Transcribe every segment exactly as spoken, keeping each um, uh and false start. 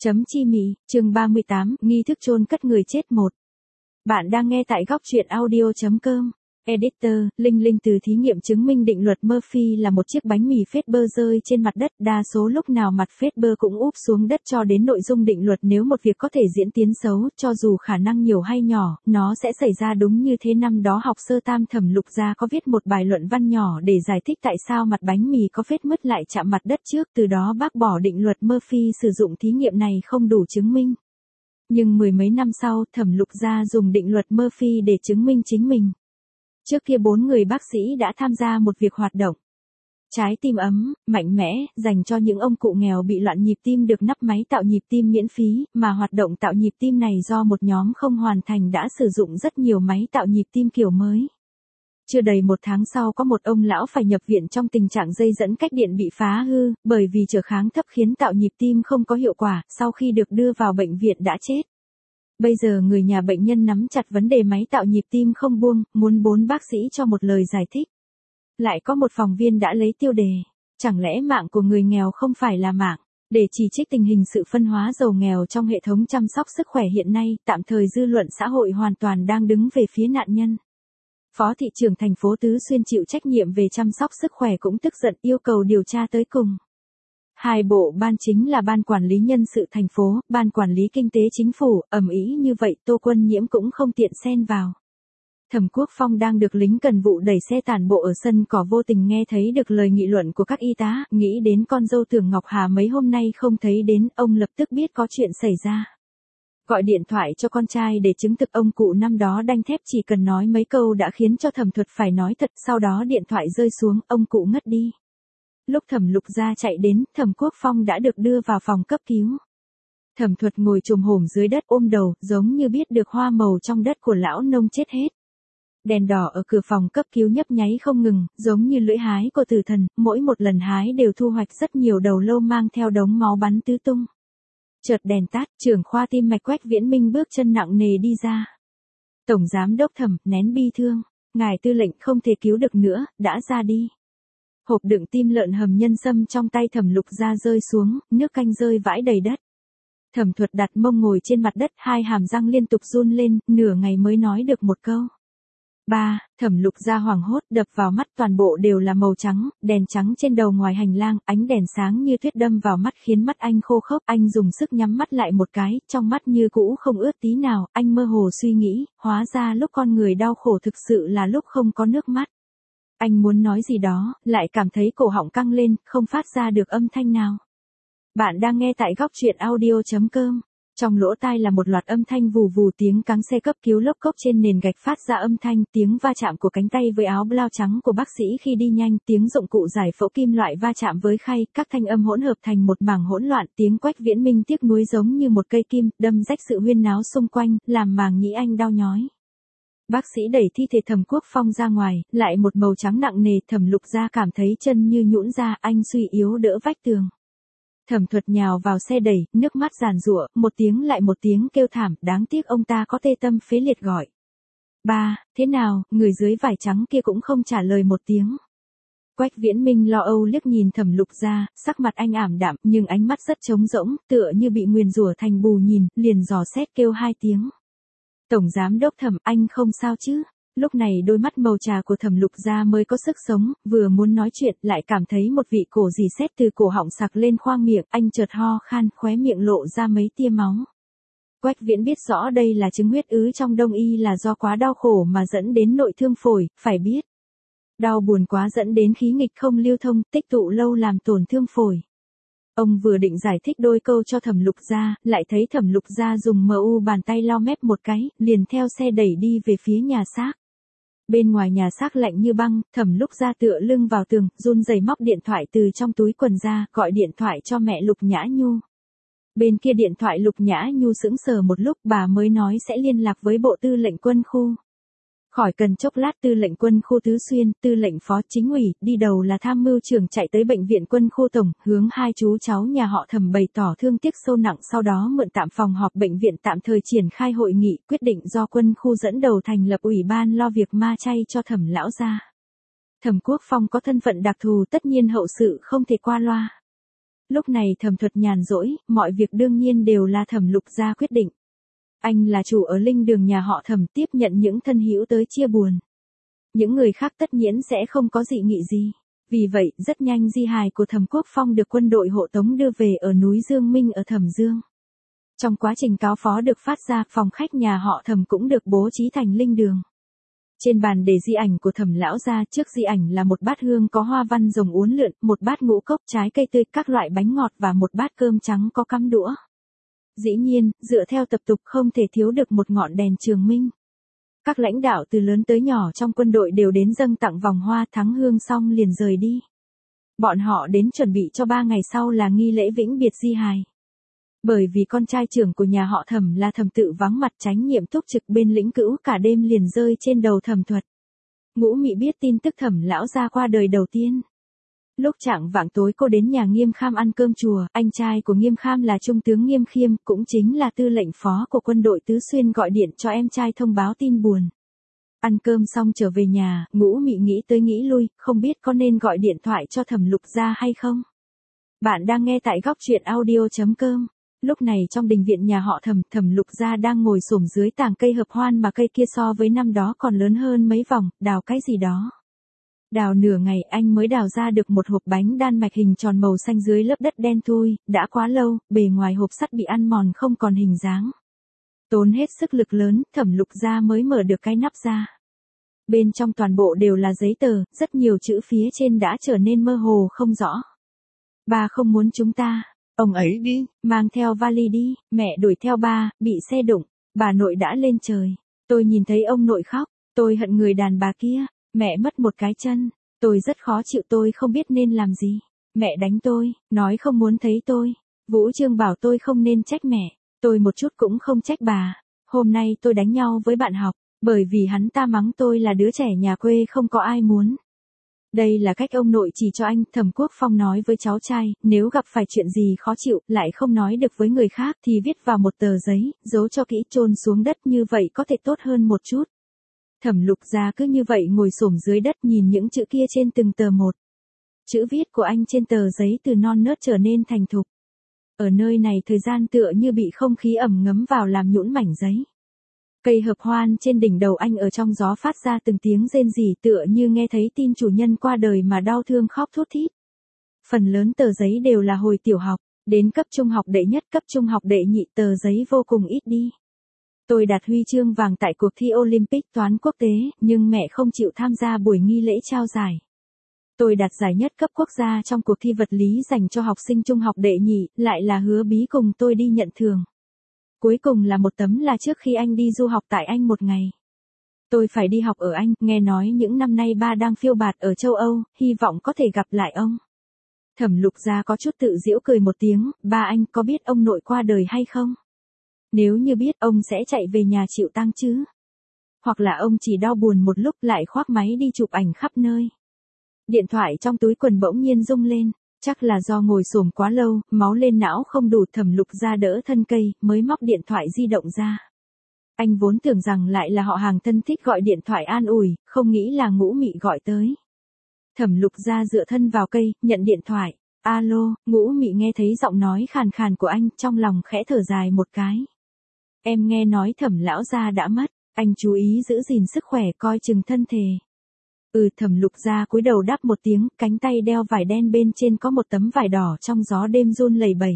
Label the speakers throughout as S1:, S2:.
S1: Chấm chi mì, chương ba mươi tám, nghi thức chôn cất người chết một. Bạn đang nghe tại góc truyện audio.com. Editor, Linh Linh từ thí nghiệm chứng minh định luật Murphy là một chiếc bánh mì phết bơ rơi trên mặt đất, đa số lúc nào mặt phết bơ cũng úp xuống đất cho đến nội dung định luật nếu một việc có thể diễn tiến xấu, cho dù khả năng nhiều hay nhỏ, nó sẽ xảy ra đúng như thế. Năm đó học sơ tam Thẩm Lục Gia có viết một bài luận văn nhỏ để giải thích tại sao mặt bánh mì có phết mứt lại chạm mặt đất trước, từ đó bác bỏ định luật Murphy, sử dụng thí nghiệm này không đủ chứng minh. Nhưng mười mấy năm sau, Thẩm Lục Gia dùng định luật Murphy để chứng minh chính mình. Trước kia bốn người bác sĩ đã tham gia một việc hoạt động trái tim ấm, mạnh mẽ, dành cho những ông cụ nghèo bị loạn nhịp tim, được nắp máy tạo nhịp tim miễn phí, mà hoạt động tạo nhịp tim này do một nhóm không hoàn thành đã sử dụng rất nhiều máy tạo nhịp tim kiểu mới. Chưa đầy một tháng sau, có một ông lão phải nhập viện trong tình trạng dây dẫn cách điện bị phá hư, bởi vì trở kháng thấp khiến tạo nhịp tim không có hiệu quả, sau khi được đưa vào bệnh viện đã chết. Bây giờ người nhà bệnh nhân nắm chặt vấn đề máy tạo nhịp tim không buông, muốn bốn bác sĩ cho một lời giải thích. Lại có một phóng viên đã lấy tiêu đề, chẳng lẽ mạng của người nghèo không phải là mạng, để chỉ trích tình hình sự phân hóa giàu nghèo trong hệ thống chăm sóc sức khỏe hiện nay. Tạm thời dư luận xã hội hoàn toàn đang đứng về phía nạn nhân. Phó thị trưởng thành phố Tứ Xuyên chịu trách nhiệm về chăm sóc sức khỏe cũng tức giận, yêu cầu điều tra tới cùng. Hai bộ ban chính là Ban Quản lý Nhân sự thành phố, Ban Quản lý Kinh tế Chính phủ, ầm ĩ như vậy Tô Quân Nhiễm cũng không tiện xen vào. Thẩm Quốc Phong đang được lính cần vụ đẩy xe tản bộ ở sân cỏ, vô tình nghe thấy được lời nghị luận của các y tá, nghĩ đến con dâu Tưởng Ngọc Hà mấy hôm nay không thấy đến, ông lập tức biết có chuyện xảy ra. Gọi điện thoại cho con trai để chứng thực ông cụ năm đó đanh thép chỉ cần nói mấy câu đã khiến cho Thẩm Thuật phải nói thật, sau đó điện thoại rơi xuống, ông cụ ngất đi. Lúc Thẩm Lục Gia chạy đến, Thẩm Quốc Phong đã được đưa vào phòng cấp cứu. Thẩm Thuật ngồi chồm hổm dưới đất ôm đầu, giống như biết được hoa màu trong đất của lão nông chết hết. Đèn đỏ ở cửa phòng cấp cứu nhấp nháy không ngừng, giống như lưỡi hái của tử thần, mỗi một lần hái đều thu hoạch rất nhiều đầu lâu mang theo đống máu bắn tứ tung. Chợt đèn tắt, trưởng khoa tim mạch Quách Viễn Minh bước chân nặng nề đi ra. Tổng giám đốc Thẩm, nén bi thương, ngài tư lệnh không thể cứu được nữa, đã ra đi. Hộp đựng tim lợn hầm nhân sâm trong tay Thẩm Lục Gia rơi xuống, nước canh rơi vãi đầy đất. Thẩm Thuật đặt mông ngồi trên mặt đất, hai hàm răng liên tục run lên, nửa ngày mới nói được một câu. Ba, Thẩm Lục Gia hoảng hốt, đập vào mắt toàn bộ đều là màu trắng, đèn trắng trên đầu ngoài hành lang, ánh đèn sáng như tuyết đâm vào mắt khiến mắt anh khô khốc, anh dùng sức nhắm mắt lại một cái, trong mắt như cũ không ướt tí nào, anh mơ hồ suy nghĩ, hóa ra lúc con người đau khổ thực sự là lúc không có nước mắt. Anh muốn nói gì đó, lại cảm thấy cổ họng căng lên, không phát ra được âm thanh nào. Bạn đang nghe tại góc truyện audio.com. Trong lỗ tai là một loạt âm thanh vù vù, tiếng cáng xe cấp cứu lốc cốc trên nền gạch phát ra âm thanh, tiếng va chạm của cánh tay với áo blau trắng của bác sĩ khi đi nhanh, tiếng dụng cụ giải phẫu kim loại va chạm với khay, các thanh âm hỗn hợp thành một mảng hỗn loạn, tiếng Quách Viễn Minh tiếc nuối giống như một cây kim, đâm rách sự huyên náo xung quanh, làm màng nhĩ anh đau nhói. Bác sĩ đẩy thi thể Thẩm Quốc Phong ra ngoài, lại một màu trắng nặng nề, Thẩm Lục Gia cảm thấy chân như nhũn ra, anh suy yếu đỡ vách tường. Thẩm Thuật nhào vào xe đẩy, nước mắt giàn giụa, một tiếng lại một tiếng kêu thảm, đáng tiếc ông ta có tê tâm phế liệt gọi. Ba, thế nào, người dưới vải trắng kia cũng không trả lời một tiếng. Quách Viễn Minh lo âu liếc nhìn Thẩm Lục Gia, sắc mặt anh ảm đạm, nhưng ánh mắt rất trống rỗng, tựa như bị nguyền rủa thành bù nhìn, liền dò xét kêu hai tiếng. Tổng giám đốc Thẩm, anh không sao chứ? Lúc này đôi mắt màu trà của Thẩm Lục Gia mới có sức sống, vừa muốn nói chuyện lại cảm thấy một vị cổ dì xét từ cổ họng sặc lên khoang miệng, anh chợt ho khan, khóe miệng lộ ra mấy tia máu. Quách Viễn biết rõ đây là chứng huyết ứ trong đông y, là do quá đau khổ mà dẫn đến nội thương phổi, phải biết. Đau buồn quá dẫn đến khí nghịch không lưu thông, tích tụ lâu làm tổn thương phổi. Ông vừa định giải thích đôi câu cho Thẩm Lục Gia, lại thấy Thẩm Lục Gia dùng mờ u bàn tay lau mép một cái, liền theo xe đẩy đi về phía nhà xác. Bên ngoài nhà xác lạnh như băng, Thẩm Lục Gia tựa lưng vào tường, run rẩy móc điện thoại từ trong túi quần ra, gọi điện thoại cho mẹ Lục Nhã Nhu. Bên kia điện thoại Lục Nhã Nhu sững sờ một lúc, bà mới nói sẽ liên lạc với Bộ Tư lệnh Quân khu. Khỏi cần chốc lát, Tư lệnh Quân khu Tứ Xuyên, Tư lệnh Phó Chính ủy, đi đầu là tham mưu trưởng chạy tới bệnh viện Quân khu tổng, hướng hai chú cháu nhà họ Thẩm bày tỏ thương tiếc sâu nặng, sau đó mượn tạm phòng họp bệnh viện tạm thời triển khai hội nghị, quyết định do Quân khu dẫn đầu thành lập ủy ban lo việc ma chay cho Thẩm lão gia. Thẩm Quốc Phong có thân phận đặc thù, tất nhiên hậu sự không thể qua loa. Lúc này Thẩm Thuật nhàn rỗi, mọi việc đương nhiên đều là Thẩm Lục Gia quyết định. Anh là chủ ở linh đường nhà họ Thẩm, tiếp nhận những thân hữu tới chia buồn. Những người khác tất nhiên sẽ không có dị nghị gì. Vì vậy, rất nhanh di hài của Thẩm Quốc Phong được quân đội hộ tống đưa về ở núi Dương Minh ở Thẩm Dương. Trong quá trình cáo phó được phát ra, phòng khách nhà họ Thẩm cũng được bố trí thành linh đường. Trên bàn để di ảnh của Thẩm lão gia, trước di ảnh là một bát hương có hoa văn rồng uốn lượn, một bát ngũ cốc trái cây tươi, các loại bánh ngọt và một bát cơm trắng có cắm đũa. Dĩ nhiên, dựa theo tập tục không thể thiếu được một ngọn đèn trường minh. Các lãnh đạo từ lớn tới nhỏ trong quân đội đều đến dâng tặng vòng hoa, thắng hương xong liền rời đi. Bọn họ đến chuẩn bị cho ba ngày sau là nghi lễ vĩnh biệt di hài. Bởi vì con trai trưởng của nhà họ Thẩm là Thẩm Tự vắng mặt, tránh nhiệm túc trực bên lĩnh cữu, cả đêm liền rơi trên đầu Thẩm Thuật. Ngũ Mị biết tin tức Thẩm lão gia qua đời đầu tiên. Lúc chạng vạng tối cô đến nhà Nghiêm Kham ăn cơm chùa, anh trai của Nghiêm Kham là Trung tướng Nghiêm Khiêm, cũng chính là tư lệnh phó của quân đội Tứ Xuyên, gọi điện cho em trai thông báo tin buồn. Ăn cơm xong trở về nhà, Ngũ Mị nghĩ tới nghĩ lui, không biết có nên gọi điện thoại cho Thẩm Lục Gia hay không. Bạn đang nghe tại góc truyện audio chấm com. Lúc này trong đình viện nhà họ Thẩm, Thẩm Lục Gia đang ngồi xổm dưới tàng cây hợp hoan, mà cây kia so với năm đó còn lớn hơn mấy vòng, đào cái gì đó. Đào nửa ngày anh mới đào ra được một hộp bánh đan mạch hình tròn màu xanh dưới lớp đất đen thui, đã quá lâu, bề ngoài hộp sắt bị ăn mòn không còn hình dáng. Tốn hết sức lực lớn, Thẩm Lục Gia mới mở được cái nắp ra. Bên trong toàn bộ đều là giấy tờ, rất nhiều chữ phía trên đã trở nên mơ hồ không rõ. Ba không muốn chúng ta. Ông ấy đi, mang theo vali đi, mẹ đuổi theo ba, bị xe đụng, bà nội đã lên trời. Tôi nhìn thấy ông nội khóc, tôi hận người đàn bà kia, mẹ mất một cái chân, tôi rất khó chịu, tôi không biết nên làm gì. Mẹ đánh tôi, nói không muốn thấy tôi. Vũ Trương bảo tôi không nên trách mẹ, tôi một chút cũng không trách bà. Hôm nay tôi đánh nhau với bạn học, bởi vì hắn ta mắng tôi là đứa trẻ nhà quê không có ai muốn. Đây là cách ông nội chỉ cho anh. Thẩm Quốc Phong nói với cháu trai, nếu gặp phải chuyện gì khó chịu, lại không nói được với người khác, thì viết vào một tờ giấy, giấu cho kỹ, chôn xuống đất, như vậy có thể tốt hơn một chút. Thẩm Lục Gia cứ như vậy ngồi xổm dưới đất nhìn những chữ kia trên từng tờ một. Chữ viết của anh trên tờ giấy từ non nớt trở nên thành thục. Ở nơi này thời gian tựa như bị không khí ẩm ngấm vào làm nhũn mảnh giấy. Cây hợp hoan trên đỉnh đầu anh ở trong gió phát ra từng tiếng rên rỉ, tựa như nghe thấy tin chủ nhân qua đời mà đau thương khóc thút thít. Phần lớn tờ giấy đều là hồi tiểu học, đến cấp trung học đệ nhất, cấp trung học đệ nhị tờ giấy vô cùng ít đi. Tôi đạt huy chương vàng tại cuộc thi Olympic toán quốc tế, nhưng mẹ không chịu tham gia buổi nghi lễ trao giải. Tôi đạt giải nhất cấp quốc gia trong cuộc thi vật lý dành cho học sinh trung học đệ nhị, lại là Hứa Bí cùng tôi đi nhận thưởng. Cuối cùng là một tấm là trước khi anh đi du học tại Anh một ngày. Tôi phải đi học ở Anh, nghe nói những năm nay ba đang phiêu bạt ở châu Âu, hy vọng có thể gặp lại ông. Thẩm Lục Gia có chút tự giễu cười một tiếng, ba anh có biết ông nội qua đời hay không? Nếu như biết, ông sẽ chạy về nhà chịu tang chứ? Hoặc là ông chỉ đau buồn một lúc lại khoác máy đi chụp ảnh khắp nơi? Điện thoại trong túi quần bỗng nhiên rung lên. Chắc là do ngồi xổm quá lâu, máu lên não không đủ. Thẩm Lục Gia đỡ thân cây, mới móc điện thoại di động ra. Anh vốn tưởng rằng lại là họ hàng thân thích gọi điện thoại an ủi, không nghĩ là Ngũ Mị gọi tới. Thẩm Lục Gia dựa thân vào cây, nhận điện thoại. Alo, Ngũ Mị nghe thấy giọng nói khàn khàn của anh, trong lòng khẽ thở dài một cái. Em nghe nói Thẩm lão gia đã mất, anh chú ý giữ gìn sức khỏe, coi chừng thân thể. Ừ. Thẩm Lục Gia cúi đầu đáp một tiếng, cánh tay đeo vải đen bên trên có một tấm vải đỏ trong gió đêm run lẩy bẩy.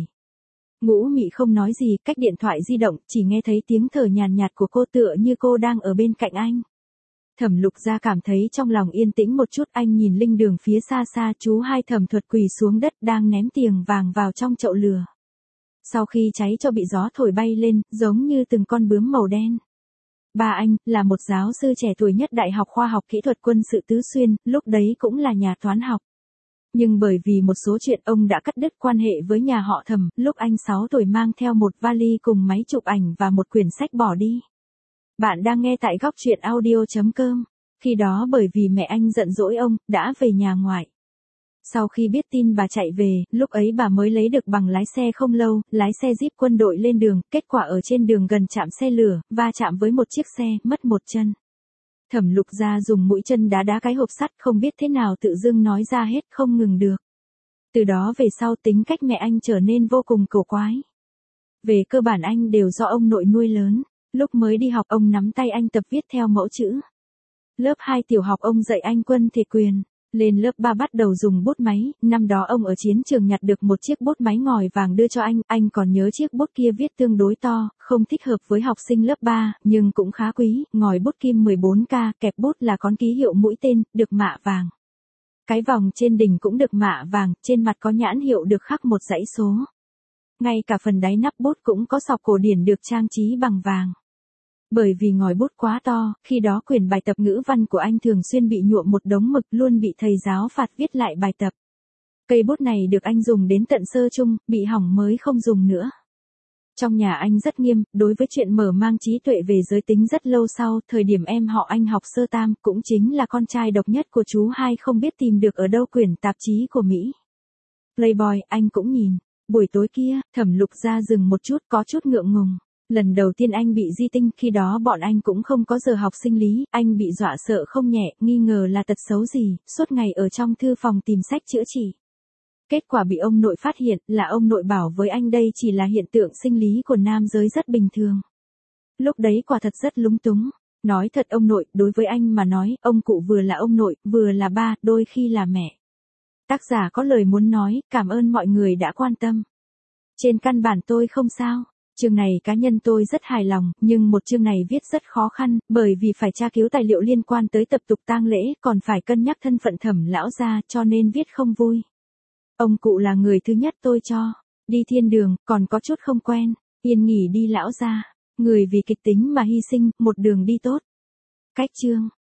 S1: Ngũ Mị không nói gì, cách điện thoại di động, chỉ nghe thấy tiếng thở nhàn nhạt của cô, tựa như cô đang ở bên cạnh anh. Thẩm Lục Gia cảm thấy trong lòng yên tĩnh một chút, anh nhìn linh đường phía xa xa, chú hai Thẩm Thuật quỳ xuống đất đang ném tiền vàng vào trong chậu lửa. Sau khi cháy cho bị gió thổi bay lên, giống như từng con bướm màu đen. Ba anh, là một giáo sư trẻ tuổi nhất Đại học Khoa học Kỹ thuật Quân sự Tứ Xuyên, lúc đấy cũng là nhà toán học. Nhưng bởi vì một số chuyện ông đã cắt đứt quan hệ với nhà họ Thẩm, lúc anh sáu tuổi mang theo một vali cùng máy chụp ảnh và một quyển sách bỏ đi. Bạn đang nghe tại góc truyện audio chấm com. Khi đó bởi vì mẹ anh giận dỗi ông, đã về nhà ngoại. Sau khi biết tin bà chạy về, lúc ấy bà mới lấy được bằng lái xe không lâu, lái xe Jeep quân đội lên đường, kết quả ở trên đường gần trạm xe lửa, va chạm với một chiếc xe, mất một chân. Thẩm Lục Gia dùng mũi chân đá đá cái hộp sắt, không biết thế nào tự dưng nói ra hết, không ngừng được. Từ đó về sau tính cách mẹ anh trở nên vô cùng cổ quái. Về cơ bản anh đều do ông nội nuôi lớn. Lúc mới đi học ông nắm tay anh tập viết theo mẫu chữ. Lớp hai tiểu học ông dạy anh quân thể quyền. Lên lớp ba bắt đầu dùng bút máy, năm đó ông ở chiến trường nhặt được một chiếc bút máy ngòi vàng đưa cho anh, anh còn nhớ chiếc bút kia viết tương đối to, không thích hợp với học sinh lớp ba, nhưng cũng khá quý, ngòi bút kim mười bốn K, kẹp bút là con ký hiệu mũi tên, được mạ vàng. Cái vòng trên đỉnh cũng được mạ vàng, trên mặt có nhãn hiệu được khắc một dãy số. Ngay cả phần đáy nắp bút cũng có sọc cổ điển được trang trí bằng vàng. Bởi vì ngòi bút quá to, khi đó quyển bài tập ngữ văn của anh thường xuyên bị nhuộm một đống mực, luôn bị thầy giáo phạt viết lại bài tập. Cây bút này được anh dùng đến tận sơ chung, bị hỏng mới không dùng nữa. Trong nhà anh rất nghiêm, đối với chuyện mở mang trí tuệ về giới tính rất lâu sau, thời điểm em họ anh học sơ tam, cũng chính là con trai độc nhất của chú hai không biết tìm được ở đâu quyển tạp chí của Mỹ. Playboy, anh cũng nhìn. Buổi tối kia, Thẩm Lục ra dừng một chút, có chút ngượng ngùng. Lần đầu tiên anh bị di tinh, khi đó bọn anh cũng không có giờ học sinh lý, anh bị dọa sợ không nhẹ, nghi ngờ là tật xấu gì, suốt ngày ở trong thư phòng tìm sách chữa trị. Kết quả bị ông nội phát hiện, là ông nội bảo với anh đây chỉ là hiện tượng sinh lý của nam giới rất bình thường. Lúc đấy quả thật rất lúng túng. Nói thật ông nội, đối với anh mà nói, ông cụ vừa là ông nội, vừa là ba, đôi khi là mẹ. Tác giả có lời muốn nói, cảm ơn mọi người đã quan tâm. Trên căn bản tôi không sao. Chương này cá nhân tôi rất hài lòng, nhưng một chương này viết rất khó khăn, bởi vì phải tra cứu tài liệu liên quan tới tập tục tang lễ, còn phải cân nhắc thân phận Thẩm lão gia, cho nên viết không vui. Ông cụ là người thứ nhất tôi cho. Đi thiên đường, còn có chút không quen. Yên nghỉ đi lão gia. Người vì kịch tính mà hy sinh, một đường đi tốt. Cách chương.